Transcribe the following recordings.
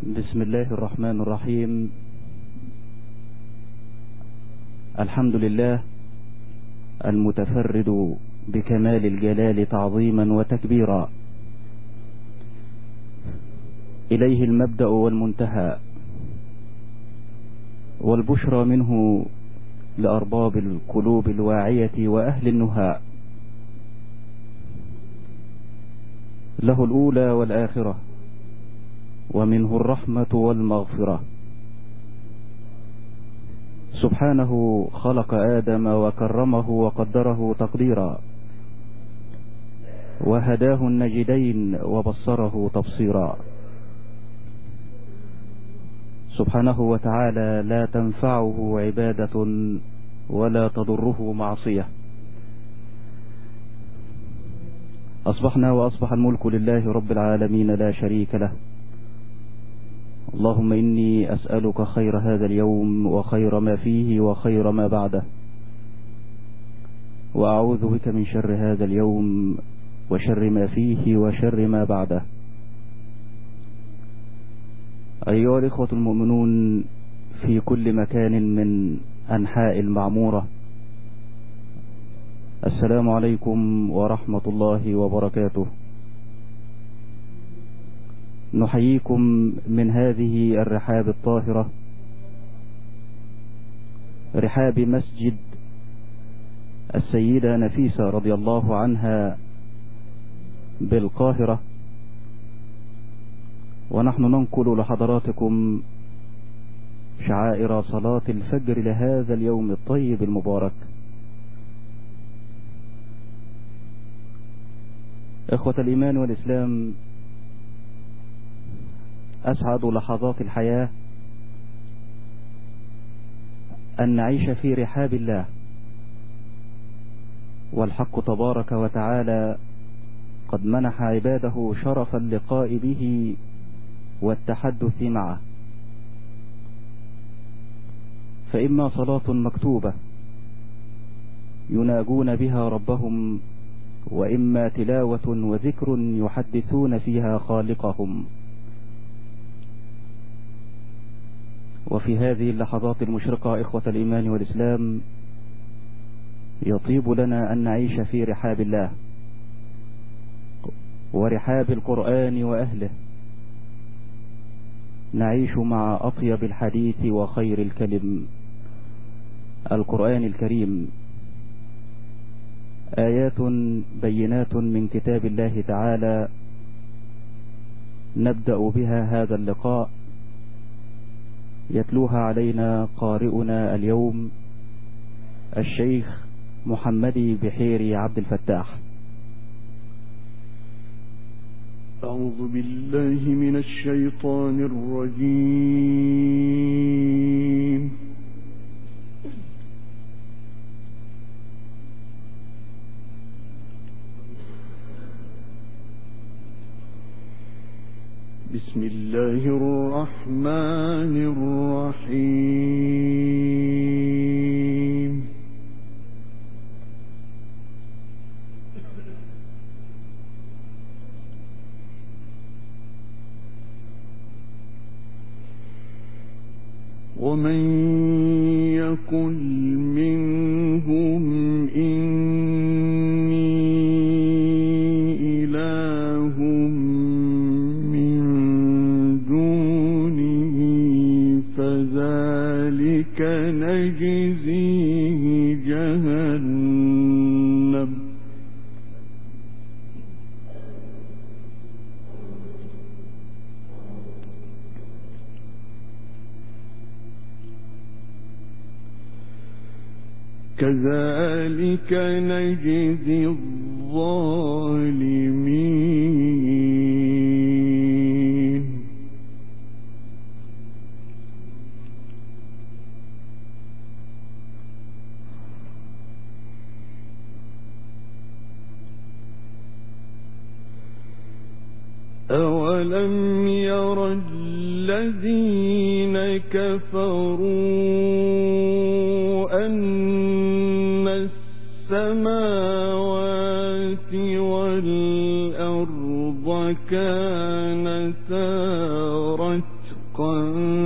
بسم الله الرحمن الرحيم. الحمد لله المتفرد بكمال الجلال تعظيما وتكبيرا، إليه المبدأ والمنتهى، والبشرى منه لأرباب القلوب الواعية وأهل النهى. له الأولى والآخرة، ومنه الرحمة والمغفرة. سبحانه خلق آدم وكرمه وقدره تقديرا، وهداه النجدين وبصره تبصيرا. سبحانه وتعالى لا تنفعه عبادة ولا تضره معصية. أصبحنا وأصبح الملك لله رب العالمين لا شريك له. اللهم إني أسألك خير هذا اليوم وخير ما فيه وخير ما بعده، وأعوذ بك من شر هذا اليوم وشر ما فيه وشر ما بعده. أيها الإخوة المؤمنون في كل مكان من أنحاء المعمورة، السلام عليكم ورحمة الله وبركاته. نحييكم من هذه الرحاب الطاهرة، رحاب مسجد السيدة نفيسة رضي الله عنها بالقاهرة، ونحن ننقل لحضراتكم شعائر صلاة الفجر لهذا اليوم الطيب المبارك. إخوة الإيمان والإسلام، أسعد لحظات الحياة أن نعيش في رحاب الله، والحق تبارك وتعالى قد منح عباده شرف اللقاء به والتحدث معه. فإما صلاة مكتوبة يناجون بها ربهم، وإما تلاوة وذكر يحدثون فيها خالقهم. وفي هذه اللحظات المشرقة إخوة الإيمان والإسلام، يطيب لنا أن نعيش في رحاب الله ورحاب القرآن وأهله، نعيش مع أطيب الحديث وخير الكلم، القرآن الكريم، آيات بينات من كتاب الله تعالى. نبدأ بها هذا اللقاء، يتلوها علينا قارئنا اليوم الشيخ محمدي بحيري عبد الفتاح. أعوذ بالله من الشيطان الرجيم. بسم الله الرحمن الرحيم. ومن يقل منهم إني إله من دونه فذلك نجزيه جهنم كذلك نجزي الظالمين. أولم ير الذين كفروا أن السماوات والأرض كانتا رتقا شقا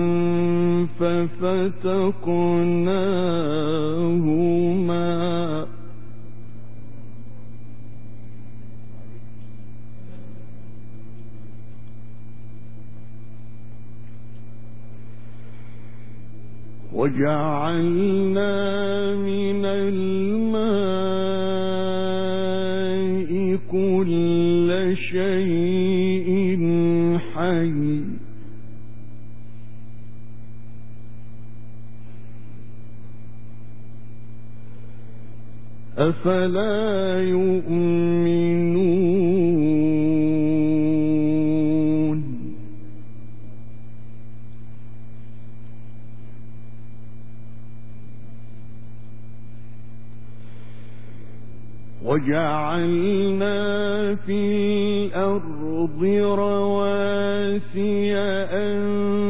ففتقناهما وجعلنا من الماء كل شيء حي أفلا يؤمنون وجعلنا في الأرض رواسي أن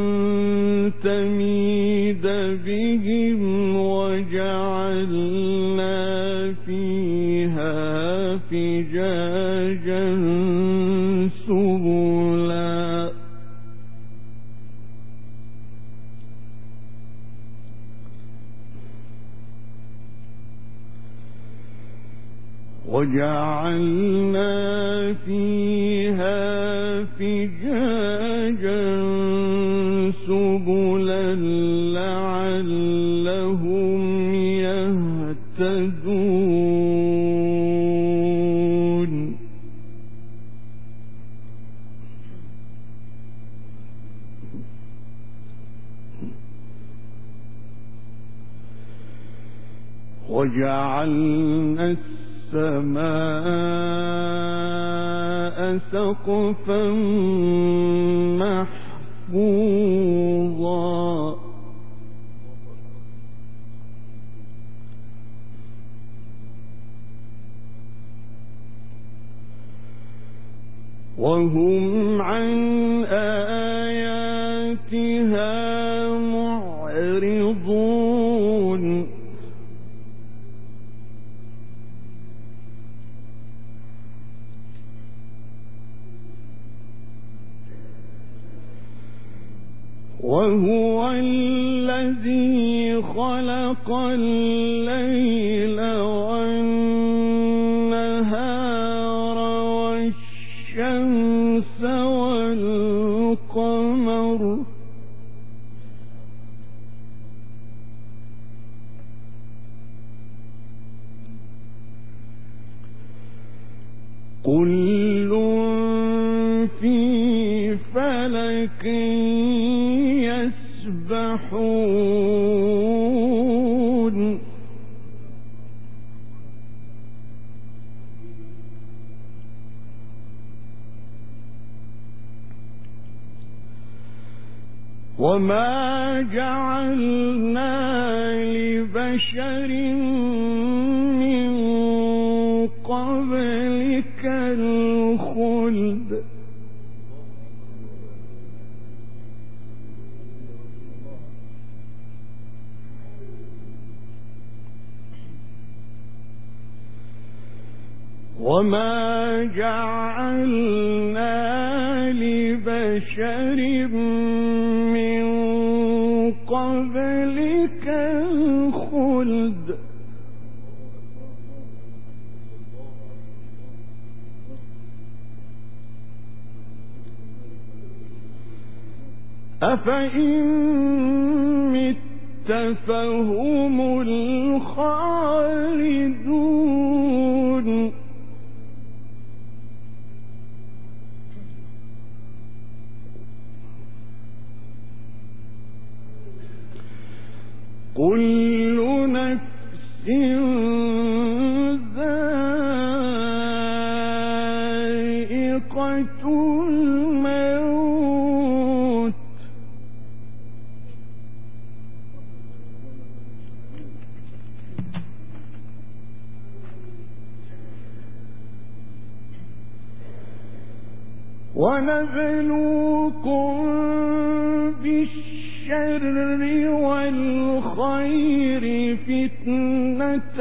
تميد بهم وجعلنا فيها فجاجا سبلا وجعلنا فيها فجاجا سبلا لعلهم يهتدون وجعلنا السماء سقفا محفوظا وهم عن آياتها معرضون وهو الذي خلق الليل والنهار والشمس والقمر كل في فلك يسبحون وما جعلنا لبشر من قبلك الخلد وما جعلنا لبشر من قبلك الخلد أفإن مت فهم الخالدون كل نفس ذائقة الموت ونبلوكم بالشر والخير فتنة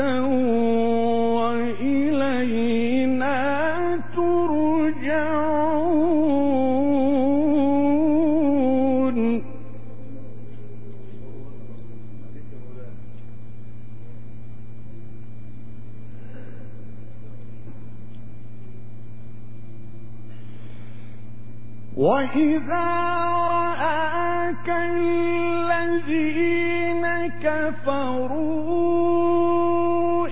وإلينا ترجعون وإذا رآك الذين كفروا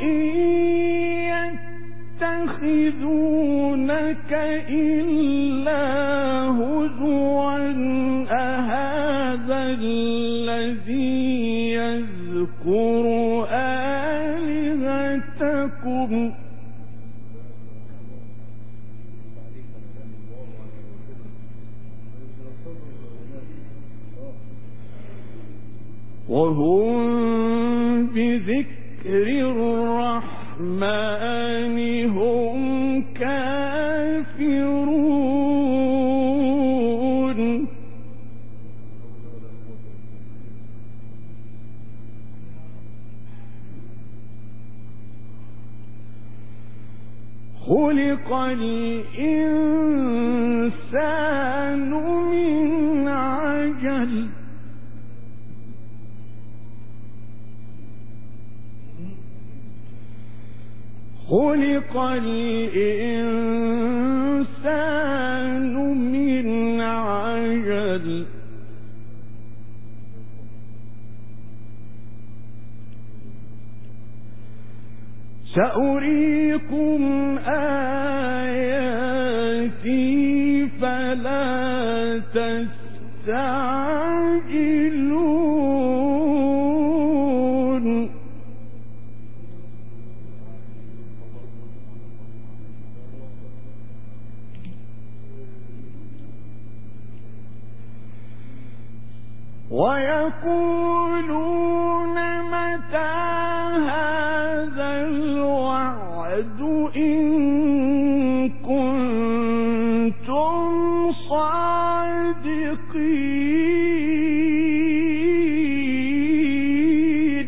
يتخذونك إلا هزوا أهذا الذي يذكر آلهتكم وهم بذكر الرحمن هم كافرون خلق الإنسان من عجل خلق الإنسان من عجل سأريكم آياتي فلا تستعجلون ويقولون متى هذا الوعد إن كنتم صادقين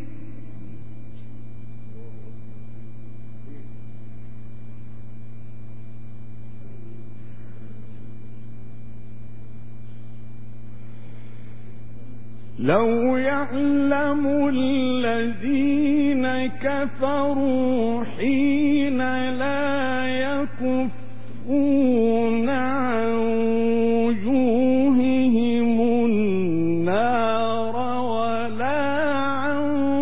لو يعلم الذين كفروا حين لا يكفون عن وجوههم النار ولا عن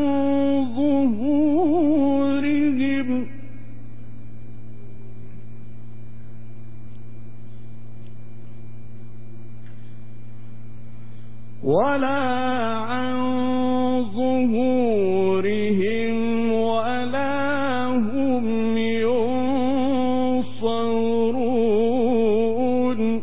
ظهورهم ولا هم ينصرون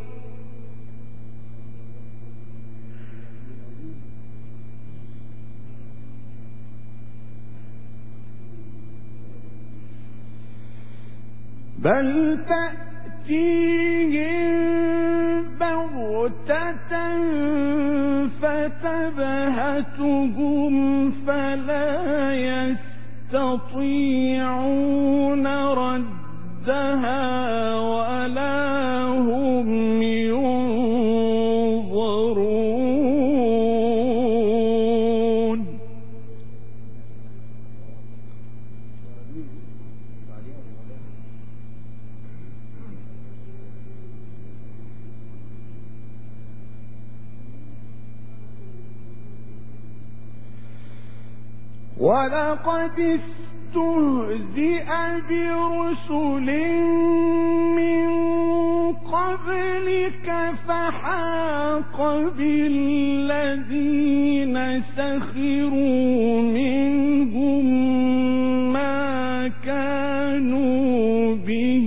بل تأتيهم بغتة فتبهتهم فلا يستطيعون ردها ولا هم ينظرون ولقد استهزئ برسل من قبلك فحاق بالذين سخروا منهم ما كانوا به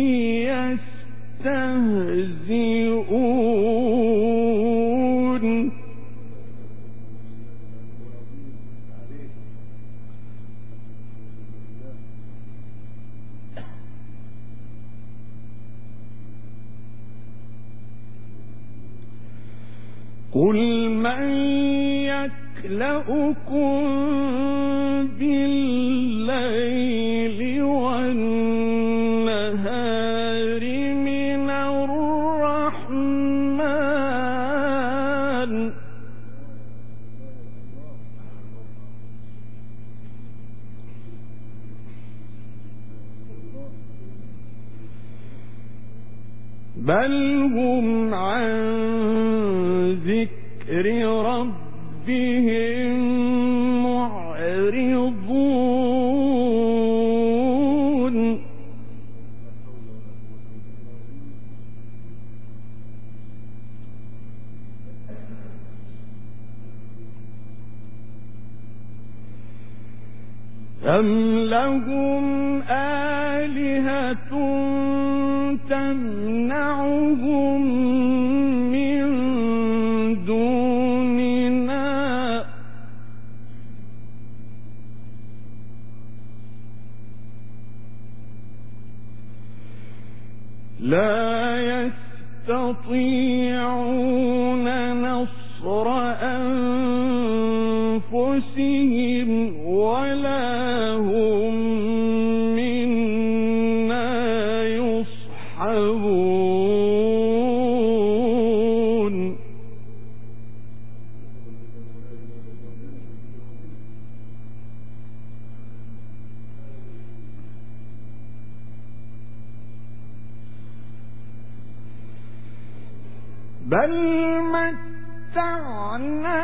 يستهزئون قل من يكلؤكم بالليل والنهار من الرحمن بل هم عن ذكر ربهم معرضون أم لهم آلهة تمنعهم من دوننا لا يستطيعون نصر أنفسهم ولا هم منا يصحبون بل متعنا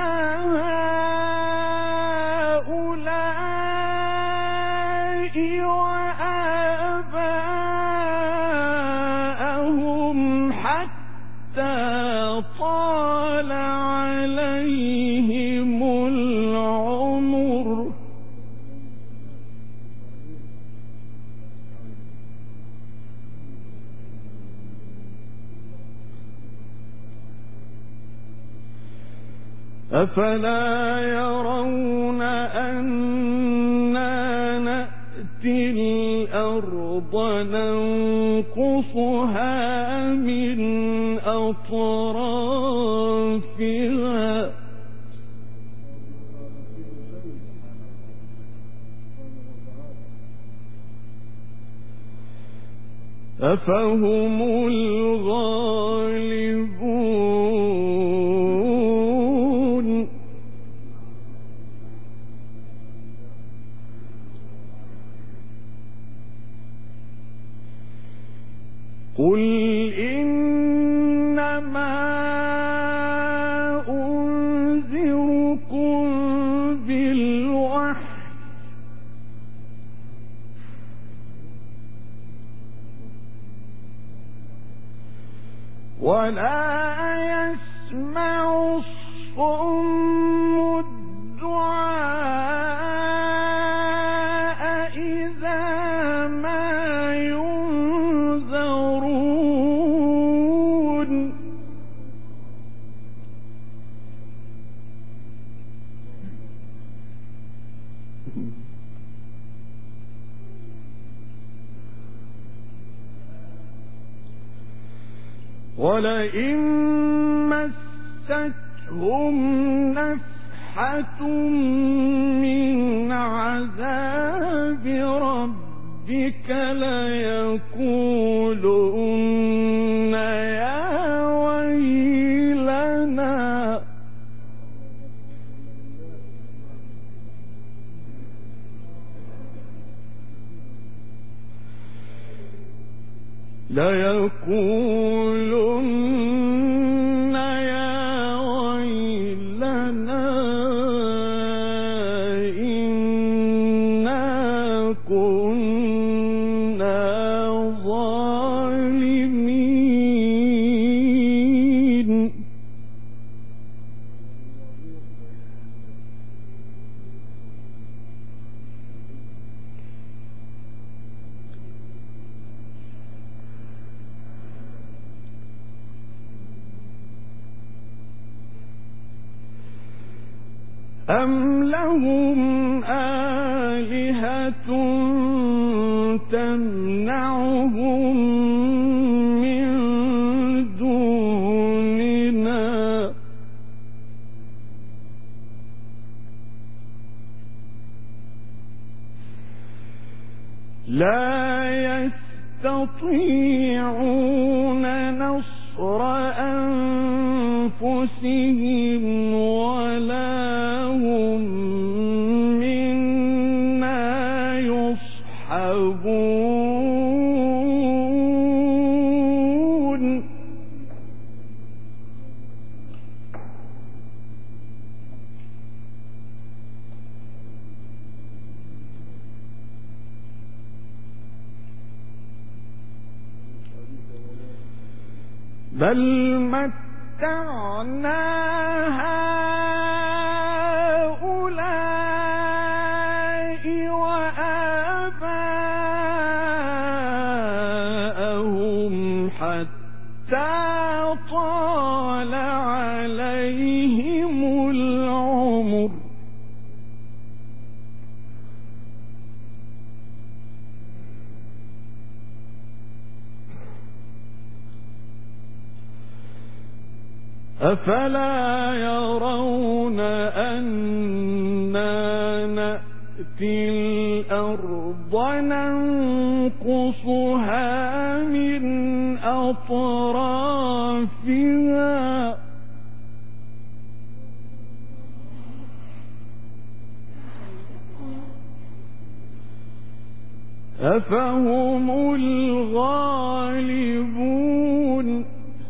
هؤلاء وآباءهم حتى طال عليهم العمر أفلا يرون أنا نأتي الأرض ننقصها من أطرافها أفهم الغالبون قل إنما أنذركم بالوحي ولا يسمع الصم الدعاء إذا ما ينذرون ولئن مستهم نفحة من عذاب ربك ليقولن يا ويلنا ليقولن يا ويلنا إنا كنا ظالمين أم لهم آلهة تمنعهم من دوننا لا يستطيعون نصر أنفسهم ولا هم منا يصحبون بل متعنا هؤلاء وآباءهم حتى طال عليهم العمر أفلا يرون أنا نأتي الأرض ننقصها من أطرافها أفهم الغالبون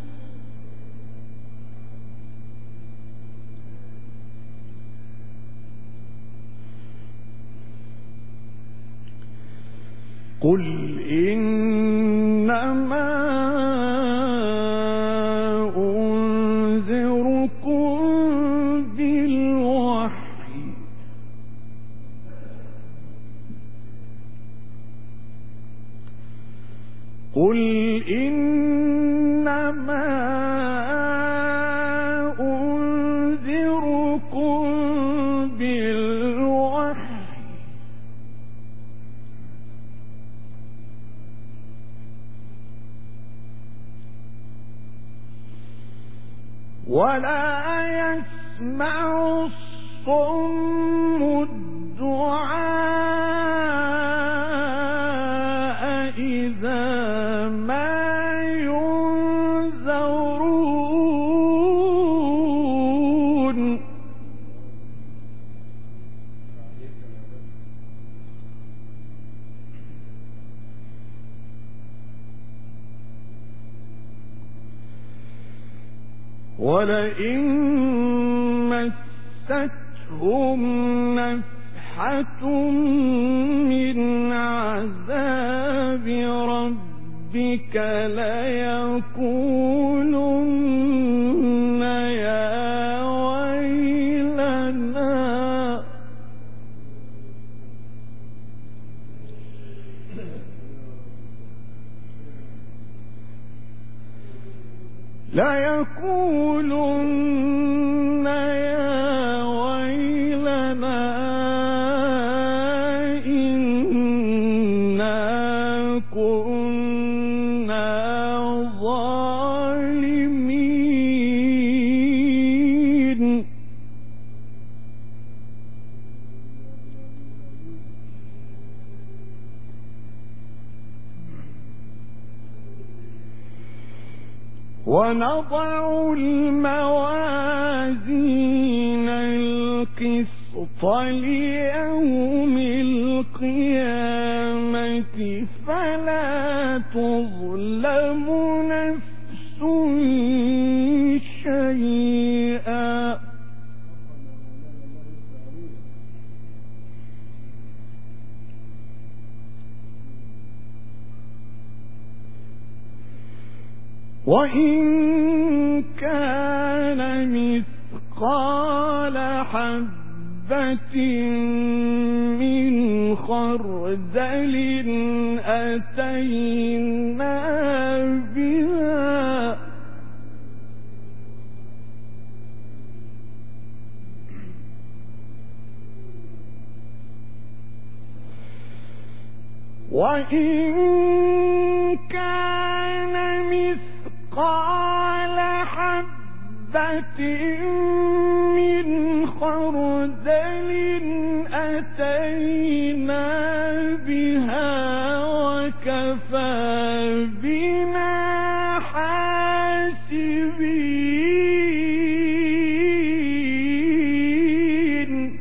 قل إنما أنذركم بالوحي قل إنما أنذركم بالوحي ولا يسمع الصم الدعاء إذا ما ينذرون ولئن مستهم نفحة من عذاب ربك ليقولن يا ويلنا ليقولن يا ويلنا إنا كنا ظالمين ونضع الموازين القسط ليوم القيامة فلا تظلم نفس شيئا وإن كان مثقال حبة من خردل أتينا بها وإن كان مثقال حبة من خردل أتينا بها وكفى بنا حاسبين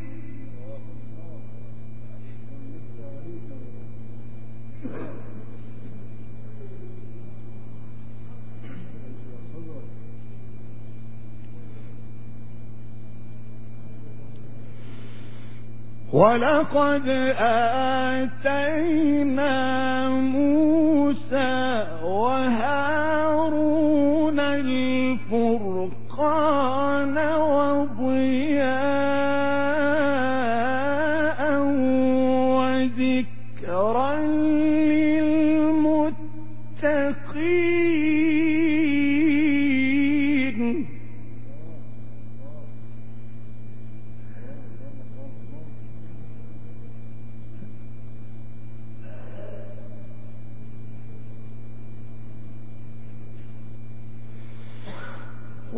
ولقد آتينا موسى وهارون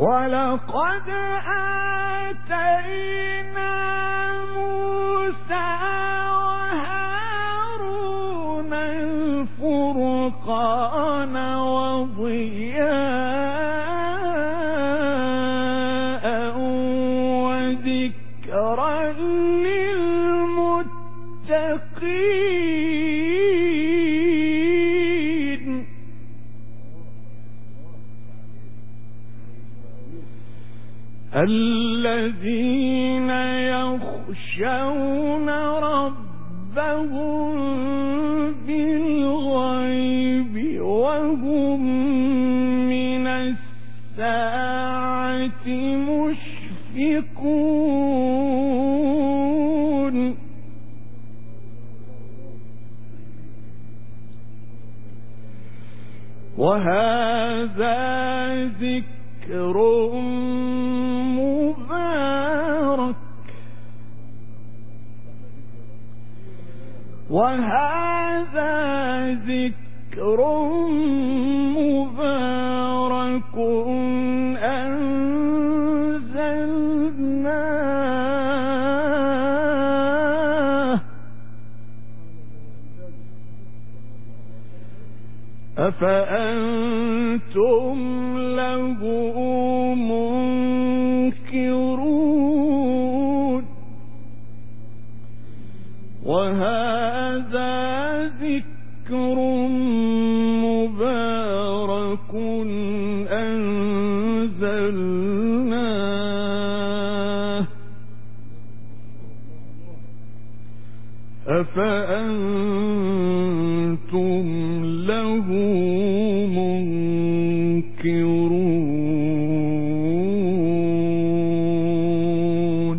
ولقد آتينا موسى وهارون الفرقان وضياء وذكرا للمتقين الذين يخشون ربهم بالغيب وهم من الساعة مشفقون وهذا ذكر مبارك أنزلناه أفأنتم له منكرون وهذا ذكر مبارك أنزلناه أفأنتم له منكرون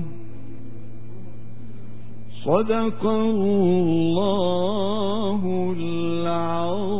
صدق الله العظيم.